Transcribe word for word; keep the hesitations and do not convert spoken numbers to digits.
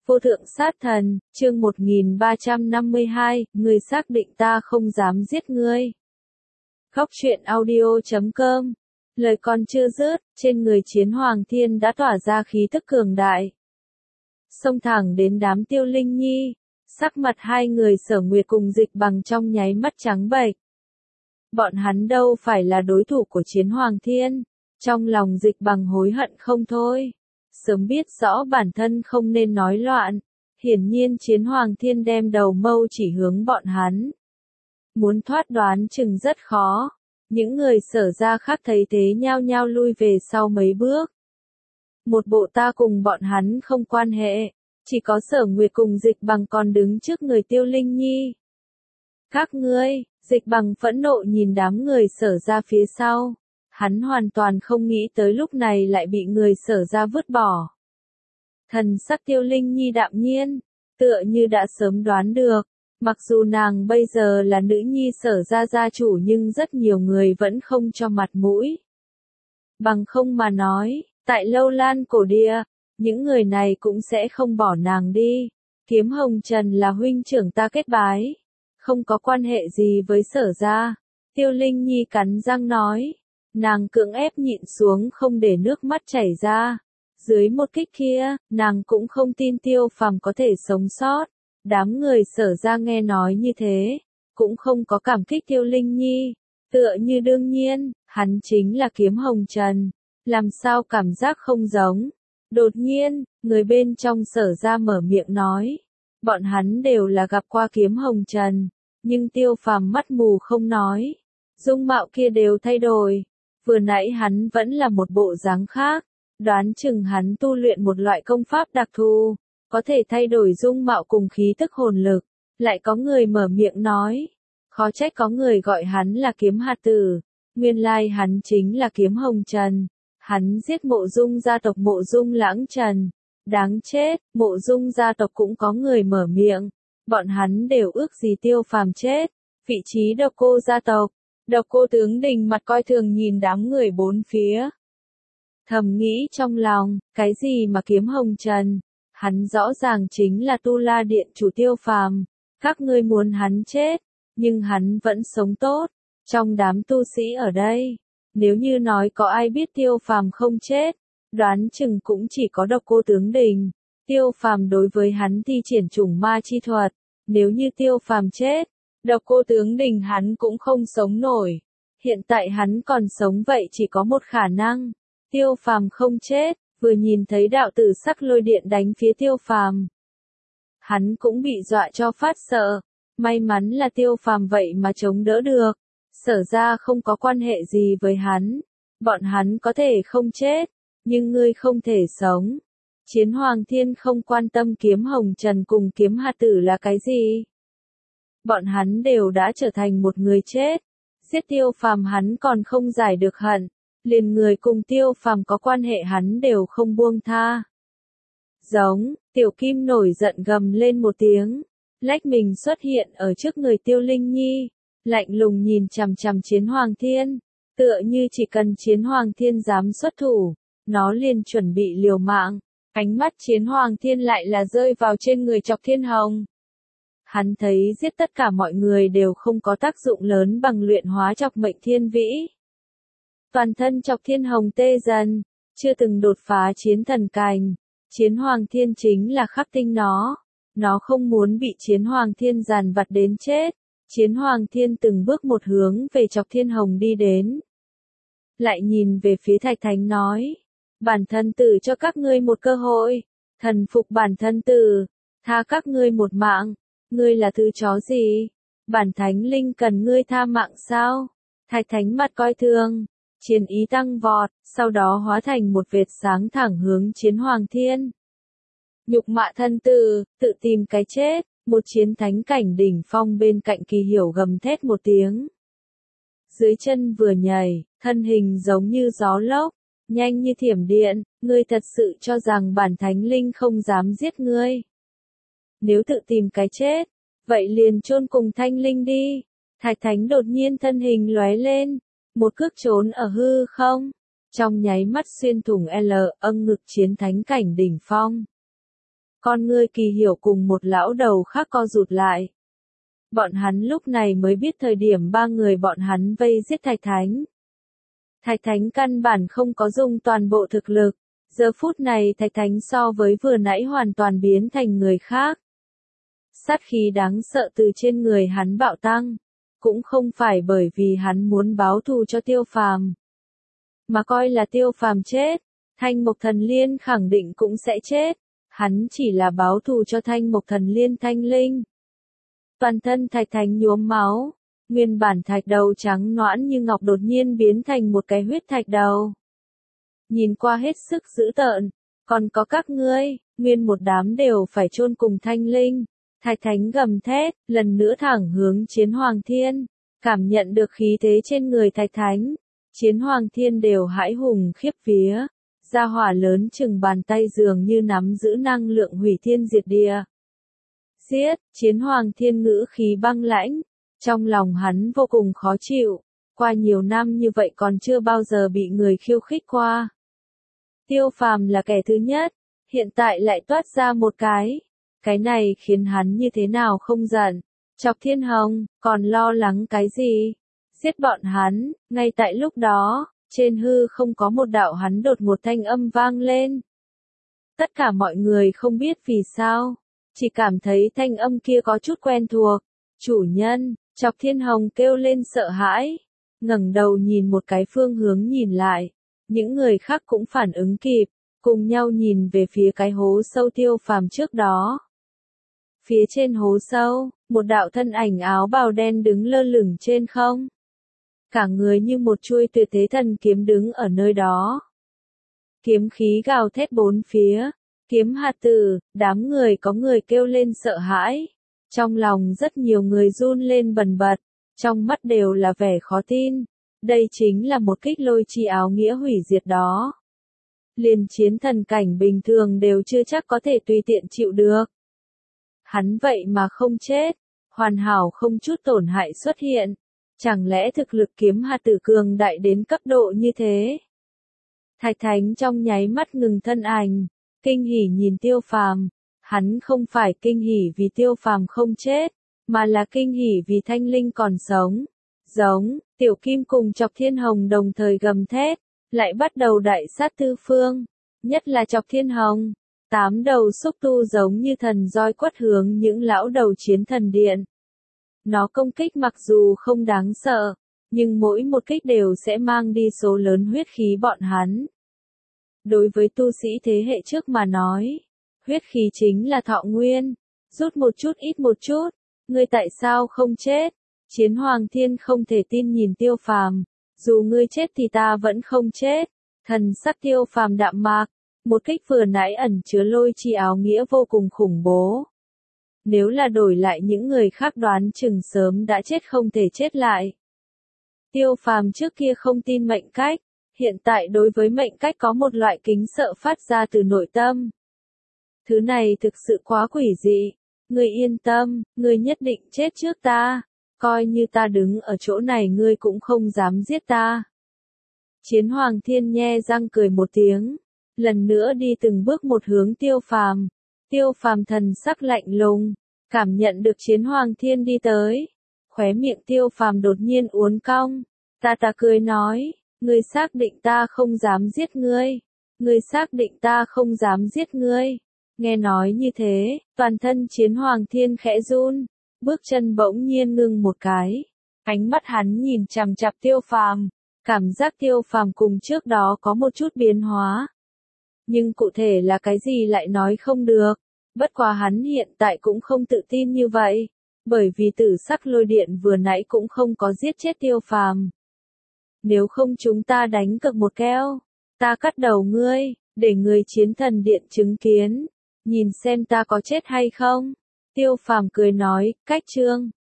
Vô thượng sát thần, chương một nghìn ba trăm năm mươi hai, ngươi xác định ta không dám giết ngươi. Khóc chuyện audio chấm com. Lời còn chưa dứt, trên người Chiến Hoàng Thiên đã tỏa ra khí tức cường đại. Xông thẳng đến đám Tiêu Linh Nhi, sắc mặt hai người Sở Nguyệt cùng Dịch Bằng trong nháy mắt trắng bệch. Bọn hắn đâu phải là đối thủ của Chiến Hoàng Thiên, trong lòng Dịch Bằng hối hận không thôi. Sớm biết rõ bản thân không nên nói loạn, hiển nhiên Chiến Hoàng Thiên đem đầu mâu chỉ hướng bọn hắn. Muốn thoát đoán chừng rất khó, những người Sở gia khác thấy thế nhao nhao lui về sau mấy bước. Một bộ ta cùng bọn hắn không quan hệ, chỉ có Sở Nguyệt cùng Dịch Bằng còn đứng trước người Tiêu Linh Nhi. Các ngươi, Dịch Bằng phẫn nộ nhìn đám người Sở gia phía sau. Hắn hoàn toàn không nghĩ tới lúc này lại bị người Sở gia vứt bỏ. Thần sắc Tiêu Linh Nhi đạm nhiên, tựa như đã sớm đoán được, mặc dù nàng bây giờ là nữ nhi Sở gia gia chủ nhưng rất nhiều người vẫn không cho mặt mũi. Bằng không mà nói, tại Lâu Lan cổ địa, những người này cũng sẽ không bỏ nàng đi. Kiếm Hồng Trần là huynh trưởng ta kết bái, không có quan hệ gì với Sở gia. Tiêu Linh Nhi cắn răng nói. Nàng cưỡng ép nhịn xuống không để nước mắt chảy ra. Dưới một kích kia, nàng cũng không tin Tiêu Phàm có thể sống sót. Đám người Sở gia nghe nói như thế, cũng không có cảm kích Tiêu Linh Nhi. Tựa như đương nhiên, hắn chính là Kiếm Hồng Trần. Làm sao cảm giác không giống. Đột nhiên, người bên trong Sở gia mở miệng nói. Bọn hắn đều là gặp qua Kiếm Hồng Trần. Nhưng Tiêu Phàm mắt mù không nói. Dung mạo kia đều thay đổi. Vừa nãy hắn vẫn là một bộ dáng khác, đoán chừng hắn tu luyện một loại công pháp đặc thù, có thể thay đổi dung mạo cùng khí tức hồn lực. Lại có người mở miệng nói, khó trách có người gọi hắn là Kiếm Hạt Tử, nguyên lai hắn chính là Kiếm Hồng Trần. Hắn giết Mộ Dung gia tộc Mộ Dung Lãng Trần, đáng chết. Mộ Dung gia tộc cũng có người mở miệng, bọn hắn đều ước gì Tiêu Phàm chết. Vị trí Độc Cô gia tộc. Độc Cô tướng đình mặt coi thường nhìn đám người bốn phía. Thầm nghĩ trong lòng, cái gì mà Kiếm Hồng Trần, hắn rõ ràng chính là Tu La Điện chủ Tiêu Phàm, các ngươi muốn hắn chết, nhưng hắn vẫn sống tốt. Trong đám tu sĩ ở đây, nếu như nói có ai biết Tiêu Phàm không chết, đoán chừng cũng chỉ có Độc Cô tướng đình. Tiêu Phàm đối với hắn thi triển chủng ma chi thuật, nếu như Tiêu Phàm chết, Độc Cô tướng đình hắn cũng không sống nổi. Hiện tại hắn còn sống vậy chỉ có một khả năng. Tiêu Phàm không chết, vừa nhìn thấy đạo tử sắc lôi điện đánh phía Tiêu Phàm. Hắn cũng bị dọa cho phát sợ. May mắn là Tiêu Phàm vậy mà chống đỡ được. Sở ra không có quan hệ gì với hắn. Bọn hắn có thể không chết, nhưng ngươi không thể sống. Chiến Hoàng Thiên không quan tâm Kiếm Hồng Trần cùng Kiếm Hạt Tử là cái gì. Bọn hắn đều đã trở thành một người chết. Giết Tiêu Phàm hắn còn không giải được hận, liền người cùng Tiêu Phàm có quan hệ hắn đều không buông tha. Giống, Tiểu Kim nổi giận gầm lên một tiếng, lách mình xuất hiện ở trước người Tiêu Linh Nhi, lạnh lùng nhìn chằm chằm Chiến Hoàng Thiên, tựa như chỉ cần Chiến Hoàng Thiên dám xuất thủ, nó liền chuẩn bị liều mạng. Ánh mắt Chiến Hoàng Thiên lại là rơi vào trên người Chọc Thiên Hồng. Hắn thấy giết tất cả mọi người đều không có tác dụng lớn bằng luyện hóa Chọc Mệnh Thiên Vĩ. Toàn thân Chọc Thiên Hồng tê dần, chưa từng đột phá chiến thần cành. Chiến Hoàng Thiên chính là khắc tinh nó. Nó không muốn bị Chiến Hoàng Thiên giàn vặt đến chết. Chiến Hoàng Thiên từng bước một hướng về Chọc Thiên Hồng đi đến. Lại nhìn về phía Thạch Thánh nói. Bản thân tử cho các ngươi một cơ hội. Thần phục bản thân tử. Tha các ngươi một mạng. Ngươi là thứ chó gì? Bản thánh linh cần ngươi tha mạng sao? Thạch Thánh mặt coi thường, chiến ý tăng vọt, sau đó hóa thành một vệt sáng thẳng hướng Chiến Hoàng Thiên. Nhục mạ thân tử, tự tìm cái chết. Một chiến thánh cảnh đỉnh phong bên cạnh Kỳ Hiểu gầm thét một tiếng. Dưới chân vừa nhảy, thân hình giống như gió lốc, nhanh như thiểm điện. Ngươi thật sự cho rằng bản thánh linh không dám giết ngươi? Nếu tự tìm cái chết, vậy liền chôn cùng thanh linh đi. Thạch Thánh đột nhiên thân hình lóe lên, một cước trốn ở hư không, trong nháy mắt xuyên thủng L âng ngực chiến thánh cảnh đỉnh phong. Con ngươi Kỳ Hiểu cùng một lão đầu khác co rụt lại. Bọn hắn lúc này mới biết thời điểm ba người bọn hắn vây giết Thạch Thánh. Thạch Thánh căn bản không có dùng toàn bộ thực lực. Giờ phút này Thạch Thánh so với vừa nãy hoàn toàn biến thành người khác. Sát khí đáng sợ từ trên người hắn bạo tăng. Cũng không phải bởi vì hắn muốn báo thù cho Tiêu Phàm, mà coi là Tiêu Phàm chết, Thanh Mộc Thần Liên khẳng định cũng sẽ chết. Hắn chỉ là báo thù cho Thanh Mộc Thần Liên thanh linh. Toàn thân Thạch Thánh nhuốm máu, nguyên bản thạch đầu trắng nõn như ngọc đột nhiên biến thành một cái huyết thạch đầu. Nhìn qua hết sức dữ tợn, còn có các ngươi, nguyên một đám đều phải chôn cùng thanh linh. Thạch Thánh gầm thét, lần nữa thẳng hướng Chiến Hoàng Thiên, cảm nhận được khí thế trên người Thạch Thánh. Chiến Hoàng Thiên đều hãi hùng khiếp vía, gia hỏa lớn chừng bàn tay dường như nắm giữ năng lượng hủy thiên diệt địa. Giết, Chiến Hoàng Thiên ngữ khí băng lãnh, trong lòng hắn vô cùng khó chịu, qua nhiều năm như vậy còn chưa bao giờ bị người khiêu khích qua. Tiêu Phàm là kẻ thứ nhất, hiện tại lại toát ra một cái. Cái này khiến hắn như thế nào không giận. Chọc Thiên Hồng, còn lo lắng cái gì? Giết bọn hắn. Ngay tại lúc đó, trên hư không có một đạo hắn đột một thanh âm vang lên. Tất cả mọi người không biết vì sao, chỉ cảm thấy thanh âm kia có chút quen thuộc. Chủ nhân, Chọc Thiên Hồng kêu lên sợ hãi, ngẩng đầu nhìn một cái phương hướng nhìn lại. Những người khác cũng phản ứng kịp, cùng nhau nhìn về phía cái hố sâu Tiêu Phàm trước đó. Phía trên hố sâu, một đạo thân ảnh áo bào đen đứng lơ lửng trên không. Cả người như một chuôi tuyệt thế thần kiếm đứng ở nơi đó. Kiếm khí gào thét bốn phía, kiếm hạt tử, đám người có người kêu lên sợ hãi. Trong lòng rất nhiều người run lên bần bật, trong mắt đều là vẻ khó tin. Đây chính là một kích lôi chi áo nghĩa hủy diệt đó. Liền chiến thần cảnh bình thường đều chưa chắc có thể tùy tiện chịu được. Hắn vậy mà không chết, hoàn hảo không chút tổn hại xuất hiện. Chẳng lẽ thực lực kiếm hạt tử cường đại đến cấp độ như thế? Thạch Thánh trong nháy mắt ngừng thân ảnh, kinh hỉ nhìn Tiêu Phàm. Hắn không phải kinh hỉ vì Tiêu Phàm không chết, mà là kinh hỉ vì thanh linh còn sống. Giống, Tiểu Kim cùng Chọc Thiên Hồng đồng thời gầm thét, lại bắt đầu đại sát tứ phương, nhất là Chọc Thiên Hồng. Tám đầu xúc tu giống như thần roi quất hướng những lão đầu chiến thần điện. Nó công kích mặc dù không đáng sợ, nhưng mỗi một kích đều sẽ mang đi số lớn huyết khí bọn hắn. Đối với tu sĩ thế hệ trước mà nói, huyết khí chính là thọ nguyên, rút một chút ít một chút, ngươi tại sao không chết? Chiến Hoàng Thiên không thể tin nhìn Tiêu Phàm, dù ngươi chết thì ta vẫn không chết. Thần sắc Tiêu Phàm đạm mạc, một kích vừa nãy ẩn chứa lôi chi áo nghĩa vô cùng khủng bố. Nếu là đổi lại những người khác đoán chừng sớm đã chết không thể chết lại. Tiêu Phàm trước kia không tin mệnh cách, hiện tại đối với mệnh cách có một loại kính sợ phát ra từ nội tâm. Thứ này thực sự quá quỷ dị, ngươi yên tâm, ngươi nhất định chết trước ta, coi như ta đứng ở chỗ này ngươi cũng không dám giết ta. Chiến Hoàng Thiên nhe răng cười một tiếng, lần nữa đi từng bước một hướng Tiêu Phàm. Tiêu Phàm thần sắc lạnh lùng, cảm nhận được Chiến Hoàng Thiên đi tới, khóe miệng Tiêu Phàm đột nhiên uốn cong, ta ta cười nói, ngươi xác định ta không dám giết ngươi, ngươi xác định ta không dám giết ngươi. Nghe nói như thế, toàn thân Chiến Hoàng Thiên khẽ run, bước chân bỗng nhiên ngưng một cái, ánh mắt hắn nhìn chằm chằm Tiêu Phàm, cảm giác Tiêu Phàm cùng trước đó có một chút biến hóa. Nhưng cụ thể là cái gì lại nói không được, bất quá hắn hiện tại cũng không tự tin như vậy, bởi vì tử sắc lôi điện vừa nãy cũng không có giết chết Tiêu Phàm. Nếu không chúng ta đánh cược một keo, ta cắt đầu ngươi, để người chiến thần điện chứng kiến, nhìn xem ta có chết hay không. Tiêu Phàm cười nói, cách chương.